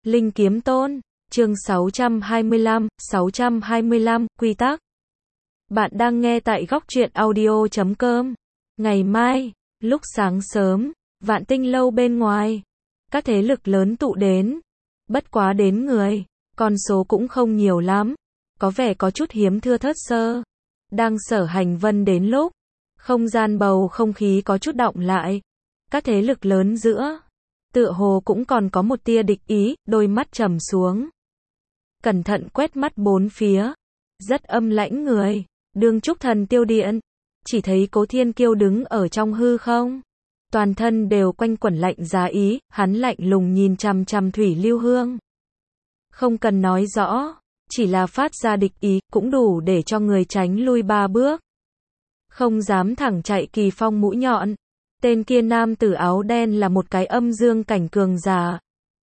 Linh Kiếm Tôn, chương 625, quy tắc. Bạn đang nghe tại góc truyện audio.com. Ngày mai, lúc sáng sớm, Vạn Tinh lâu bên ngoài, các thế lực lớn tụ đến. Bất quá đến người, con số cũng không nhiều lắm, có vẻ có chút hiếm thưa thớt sơ. Đang Sở Hành Vân đến lúc, không gian bầu không khí có chút đọng lại. Các thế lực lớn giữa, tựa hồ cũng còn có một tia địch ý, đôi mắt trầm xuống. Cẩn thận quét mắt bốn phía, rất âm lãnh người, Đương Trúc Thần Tiêu Điện, chỉ thấy Cố Thiên Kiêu đứng ở trong hư không. Toàn thân đều quanh quẩn lạnh giá ý, hắn lạnh lùng nhìn chằm chằm Thủy Lưu Hương. Không cần nói rõ, chỉ là phát ra địch ý, cũng đủ để cho người tránh lui 3 bước. Không dám thẳng chạy kỳ phong mũi nhọn. Tên kia nam tử áo đen là một cái âm dương cảnh cường giả.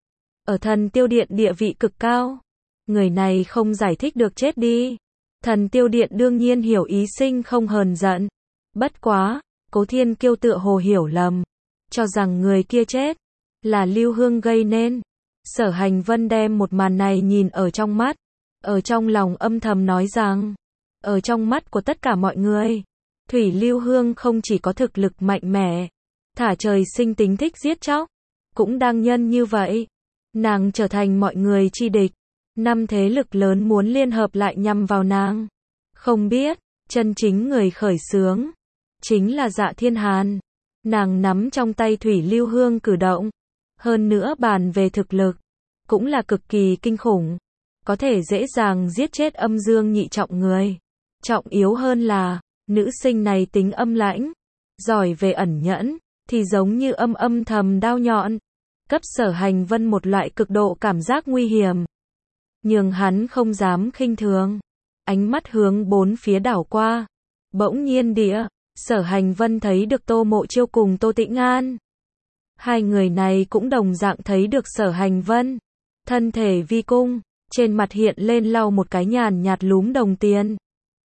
Ở Thần Tiêu Điện địa vị cực cao. Người này không giải thích được chết đi. Thần Tiêu Điện đương nhiên hiểu ý sinh không hờn giận. Bất quá, Cố Thiên Kiêu tựa hồ hiểu lầm, cho rằng người kia chết là Lưu Hương gây nên. Sở Hành Vân đem một màn này nhìn ở trong mắt, ở trong lòng âm thầm nói rằng, ở trong mắt của tất cả mọi người, Thủy Lưu Hương không chỉ có thực lực mạnh mẽ, thả trời sinh tính thích giết chóc, cũng đang nhân như vậy, nàng trở thành mọi người chi địch. 5 thế lực lớn muốn liên hợp lại nhằm vào nàng. Không biết, chân chính người khởi xướng chính là Dạ Thiên Hàn. Nàng nắm trong tay Thủy Lưu Hương cử động, hơn nữa bàn về thực lực, cũng là cực kỳ kinh khủng, có thể dễ dàng giết chết âm dương nhị trọng người. Trọng yếu hơn là, nữ sinh này tính âm lãnh, giỏi về ẩn nhẫn, thì giống như âm thầm đao nhọn, cấp Sở Hành Vân một loại cực độ cảm giác nguy hiểm, nhưng hắn không dám khinh thường. Ánh mắt hướng bốn phía đảo qua, bỗng nhiên Sở Hành Vân thấy được Tô Mộ Chiêu cùng Tô Tĩnh An. Hai người này cũng đồng dạng thấy được Sở Hành Vân, thân thể vi cung, trên mặt hiện lên lau một cái nhàn nhạt lúm đồng tiền.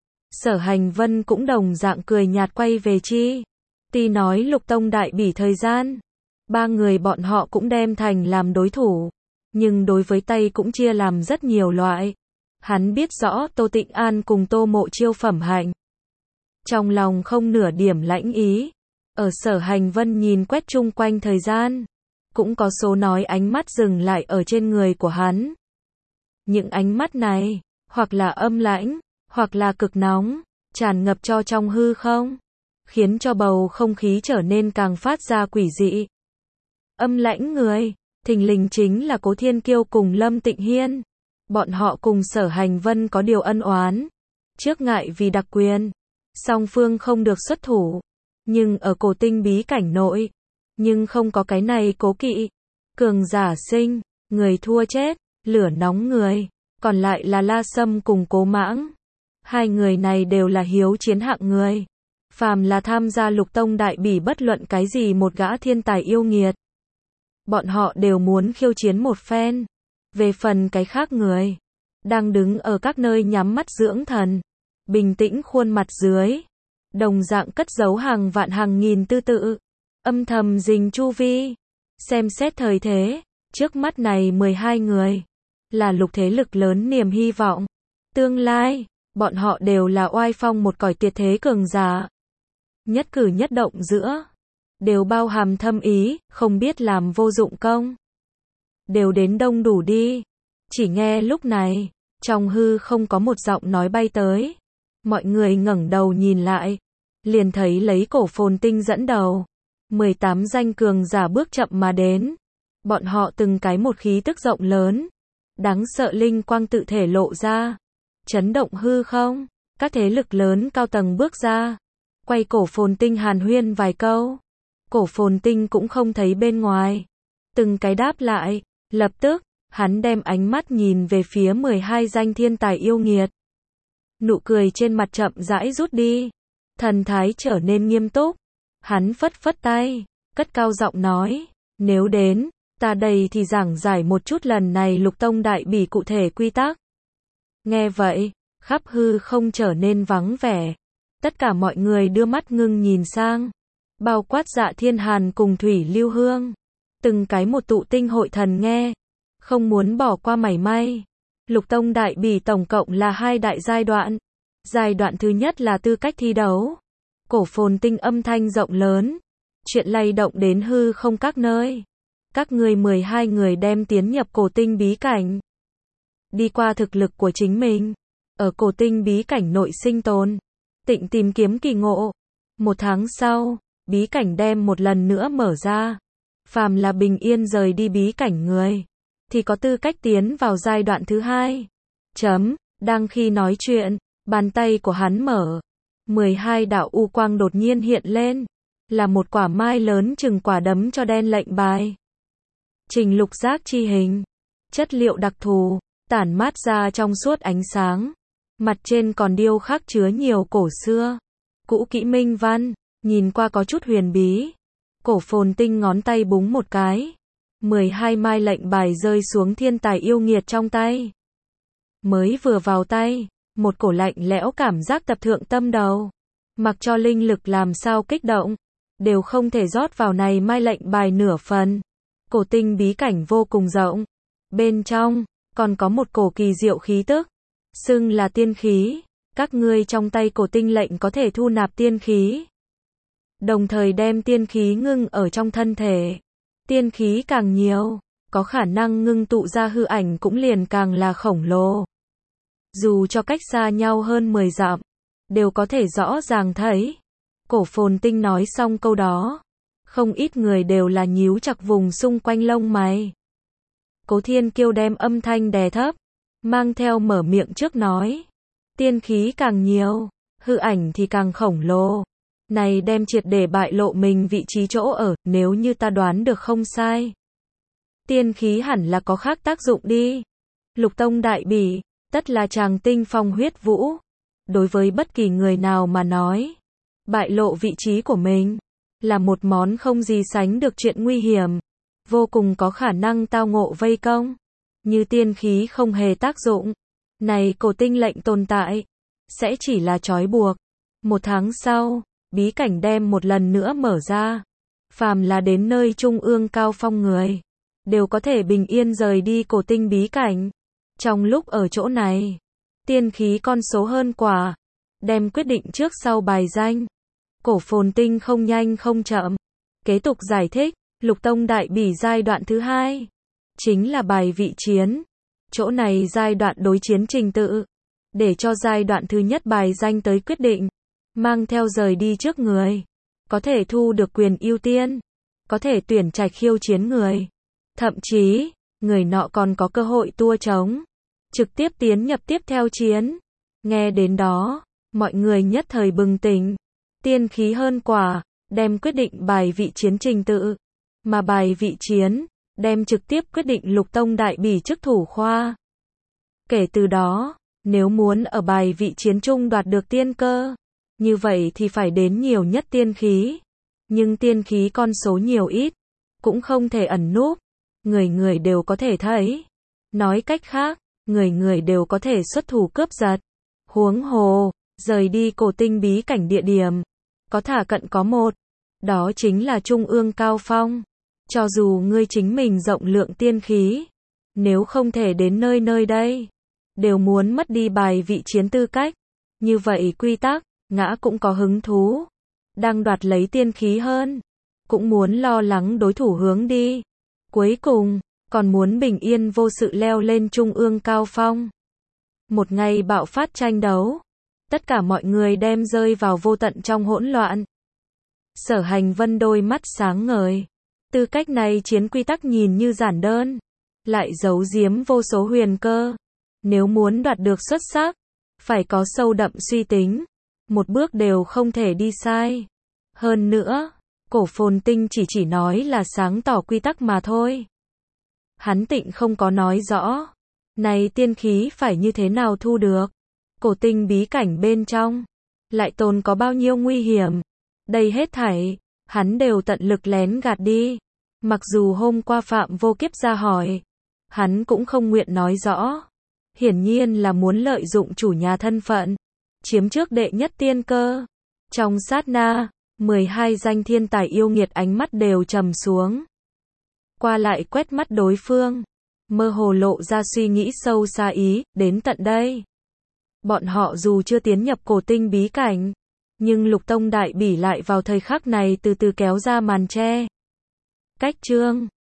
Sở Hành Vân cũng đồng dạng cười nhạt quay về chi. Ti nói Lục Tông đại bỉ thời gian, 3 người bọn họ cũng đem thành làm đối thủ, nhưng đối với tay cũng chia làm rất nhiều loại. Hắn biết rõ Tô Tĩnh An cùng Tô Mộ Chiêu phẩm hạnh, trong lòng không nửa điểm lãnh ý. Ở Sở Hành Vân nhìn quét chung quanh thời gian, cũng có số nói ánh mắt dừng lại ở trên người của hắn. Những ánh mắt này, hoặc là âm lãnh, hoặc là cực nóng, tràn ngập cho trong hư không, khiến cho bầu không khí trở nên càng phát ra quỷ dị. Âm lãnh người, thình lình chính là Cố Thiên Kiêu cùng Lâm Tịnh Hiên. Bọn họ cùng Sở Hành Vân có điều ân oán, trước ngại vì đặc quyền, song phương không được xuất thủ, nhưng ở Cổ Tinh bí cảnh nội, nhưng không có cái này cố kỵ. Cường giả sinh, người thua chết, lửa nóng người, còn lại là La Sâm cùng Cố Mãng. Hai người này đều là hiếu chiến hạng người, phàm là tham gia Lục Tông đại bỉ bất luận cái gì một gã thiên tài yêu nghiệt, bọn họ đều muốn khiêu chiến một phen. Về phần cái khác người, đang đứng ở các nơi nhắm mắt dưỡng thần, bình tĩnh khuôn mặt dưới, đồng dạng cất giấu hàng vạn hàng nghìn tư tự, âm thầm rình chu vi, xem xét thời thế, trước mắt này 12 người, là lục thế lực lớn niềm hy vọng. Tương lai, bọn họ đều là oai phong một cõi tuyệt thế cường giả. Nhất cử nhất động giữa, đều bao hàm thâm ý, không biết làm vô dụng công. Đều đến đông đủ đi. Chỉ nghe lúc này, trong hư không có một giọng nói bay tới. Mọi người ngẩng đầu nhìn lại, liền thấy lấy Cổ Phồn Tinh dẫn đầu, 18 danh cường giả bước chậm mà đến. Bọn họ từng cái một khí tức rộng lớn, đáng sợ linh quang tự thể lộ ra, chấn động hư không. Các thế lực lớn cao tầng bước ra, quay Cổ Phồn Tinh hàn huyên vài câu. Cổ Phồn Tinh cũng không thấy bên ngoài, từng cái đáp lại. Lập tức, hắn đem ánh mắt nhìn về phía 12 danh thiên tài yêu nghiệt. Nụ cười trên mặt chậm rãi rút đi, thần thái trở nên nghiêm túc. Hắn phất phất tay, cất cao giọng nói, nếu đến, ta đây thì giảng giải một chút lần này Lục Tông đại bỉ cụ thể quy tắc. Nghe vậy, khắp hư không trở nên vắng vẻ. Tất cả mọi người đưa mắt ngưng nhìn sang, bao quát Dạ Thiên Hàn cùng Thủy Lưu Hương. Từng cái một tụ tinh hội thần nghe, không muốn bỏ qua mảy may. Lục Tông Đại Bỉ tổng cộng là 2 đại giai đoạn. Giai đoạn thứ nhất là tư cách thi đấu. Cổ phồn tinh âm thanh rộng lớn. Chuyện lay động đến hư không các nơi. Các ngươi 12 người đem tiến nhập cổ tinh bí cảnh. Đi qua thực lực của chính mình. Ở cổ tinh bí cảnh nội sinh tồn. Tịnh tìm kiếm kỳ ngộ. 1 tháng sau, bí cảnh đem một lần nữa mở ra. Phàm là bình yên rời đi bí cảnh người, thì có tư cách tiến vào giai đoạn thứ 2. Đang khi nói chuyện, bàn tay của hắn mở. 12 đạo u quang đột nhiên hiện lên. Là một quả mai lớn chừng quả đấm cho đen lệnh bài. Trình lục giác chi hình. Chất liệu đặc thù, tản mát ra trong suốt ánh sáng. Mặt trên còn điêu khắc chứa nhiều cổ xưa. Cũ kỹ minh văn, nhìn qua có chút huyền bí. Cổ phồn tinh ngón tay búng một cái. 12 mai lệnh bài rơi xuống thiên tài yêu nghiệt trong tay. Mới vừa vào tay, một cổ lạnh lẽo cảm giác tập thượng tâm đầu. Mặc cho linh lực làm sao kích động, đều không thể rót vào này mai lệnh bài nửa phần. Cổ tinh bí cảnh vô cùng rộng. Bên trong, còn có một cổ kỳ diệu khí tức. Xưng là tiên khí. Các ngươi trong tay cổ tinh lệnh có thể thu nạp tiên khí. Đồng thời đem tiên khí ngưng ở trong thân thể. Tiên khí càng nhiều, có khả năng ngưng tụ ra hư ảnh cũng liền càng là khổng lồ. Dù cho cách xa nhau hơn 10 dặm, đều có thể rõ ràng thấy. Cổ phồn tinh nói xong câu đó, không ít người đều là nhíu chặt vùng xung quanh lông mày. Cố Thiên Kiêu đem âm thanh đè thấp, mang theo mở miệng trước nói. Tiên khí càng nhiều, hư ảnh thì càng khổng lồ. Này đem triệt để bại lộ mình vị trí chỗ ở, nếu như ta đoán được không sai. Tiên khí hẳn là có khác tác dụng đi. Lục Tông Đại Bỉ, tất là tràng tinh phong huyết vũ. Đối với bất kỳ người nào mà nói, bại lộ vị trí của mình, là một món không gì sánh được chuyện nguy hiểm. Vô cùng có khả năng tao ngộ vây công. Như tiên khí không hề tác dụng. Này cổ tinh lệnh tồn tại, sẽ chỉ là trói buộc. 1 tháng sau, bí cảnh đem một lần nữa mở ra. Phàm là đến nơi trung ương cao phong người, đều có thể bình yên rời đi cổ tinh bí cảnh. Trong lúc ở chỗ này, tiên khí con số hơn quả, đem quyết định trước sau bài danh. Cổ phồn tinh không nhanh không chậm. Kế tục giải thích, Lục Tông Đại Bỉ giai đoạn thứ 2, chính là bài vị chiến. Chỗ này giai đoạn đối chiến trình tự, để cho giai đoạn thứ nhất bài danh tới quyết định, mang theo rời đi trước người, có thể thu được quyền ưu tiên, có thể tuyển trạch khiêu chiến người, thậm chí, người nọ còn có cơ hội tua trống, trực tiếp tiến nhập tiếp theo chiến. Nghe đến đó, mọi người nhất thời bừng tỉnh, tiên khí hơn quả, đem quyết định bài vị chiến trình tự, mà bài vị chiến, đem trực tiếp quyết định Lục Tông Đại Bỉ chức thủ khoa. Kể từ đó, nếu muốn ở bài vị chiến chung đoạt được tiên cơ, như vậy thì phải đến nhiều nhất tiên khí. Nhưng tiên khí con số nhiều ít, cũng không thể ẩn núp. Người người đều có thể thấy. Nói cách khác, người người đều có thể xuất thủ cướp giật. Huống hồ, rời đi cổ tinh bí cảnh địa điểm, có thả cận có một. Đó chính là trung ương cao phong. Cho dù ngươi chính mình rộng lượng tiên khí, nếu không thể đến nơi đây, đều muốn mất đi bài vị chiến tư cách. Như vậy quy tắc, ngã cũng có hứng thú. Đang đoạt lấy tiên khí hơn, cũng muốn lo lắng đối thủ hướng đi. Cuối cùng, còn muốn bình yên vô sự leo lên trung ương cao phong. Một ngày bạo phát tranh đấu, tất cả mọi người đem rơi vào vô tận trong hỗn loạn. Sở Hành Vân đôi mắt sáng ngời. Tư cách này chiến quy tắc nhìn như giản đơn, lại giấu giếm vô số huyền cơ. Nếu muốn đoạt được xuất sắc, phải có sâu đậm suy tính, một bước đều không thể đi sai. Hơn nữa, cổ phồn tinh chỉ nói là sáng tỏ quy tắc mà thôi. Hắn tịnh không có nói rõ, này tiên khí phải như thế nào thu được. Cổ tinh bí cảnh bên trong, lại tồn có bao nhiêu nguy hiểm. Đây hết thảy, hắn đều tận lực lén gạt đi. Mặc dù hôm qua Phạm Vô Kiếp ra hỏi, hắn cũng không nguyện nói rõ. Hiển nhiên là muốn lợi dụng chủ nhà thân phận, chiếm trước đệ nhất tiên cơ. Trong sát na, 12 danh thiên tài yêu nghiệt ánh mắt đều trầm xuống. Qua lại quét mắt đối phương, mơ hồ lộ ra suy nghĩ sâu xa ý, đến tận đây. Bọn họ dù chưa tiến nhập cổ tinh bí cảnh, nhưng Lục Tông Đại Bỉ lại vào thời khắc này từ từ kéo ra màn che. Cách chương